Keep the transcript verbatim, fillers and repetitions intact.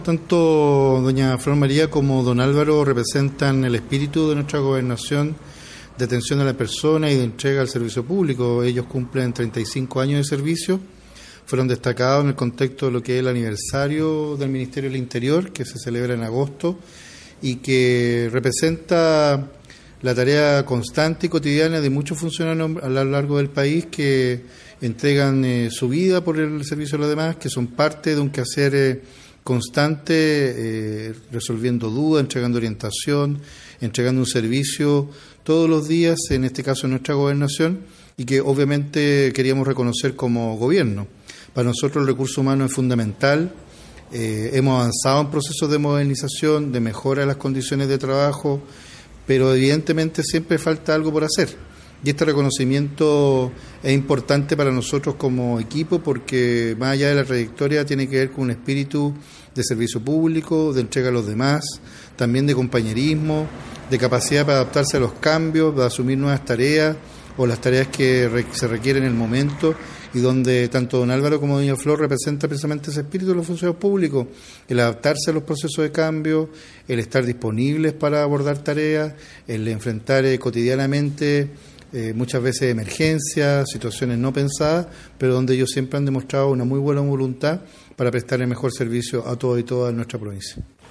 Tanto doña Flor María como don Álvaro representan el espíritu de nuestra gobernación de atención a la persona y de entrega al servicio público. Ellos cumplen treinta y cinco años de servicio, fueron destacados en el contexto de lo que es el aniversario del Ministerio del Interior, que se celebra en agosto, y que representa la tarea constante y cotidiana de muchos funcionarios a lo largo del país que entregan eh, su vida por el servicio a los demás, que son parte de un quehacer eh, constante, eh, resolviendo dudas, entregando orientación, entregando un servicio todos los días, en este caso en nuestra gobernación, y que obviamente queríamos reconocer como gobierno. Para nosotros el recurso humano es fundamental. Eh, hemos avanzado en procesos de modernización, de mejora de las condiciones de trabajo, pero evidentemente siempre falta algo por hacer. Y este reconocimiento es importante para nosotros como equipo porque más allá de la trayectoria tiene que ver con un espíritu de servicio público, de entrega a los demás, también de compañerismo, de capacidad para adaptarse a los cambios, de asumir nuevas tareas o las tareas que re- se requieren en el momento, y donde tanto don Álvaro como doña Flor representan precisamente ese espíritu de los funcionarios públicos, el adaptarse a los procesos de cambio, el estar disponibles para abordar tareas, el enfrentar eh, cotidianamente eh, muchas veces emergencias, situaciones no pensadas, pero donde ellos siempre han demostrado una muy buena voluntad para prestar el mejor servicio a todos y todas en nuestra provincia.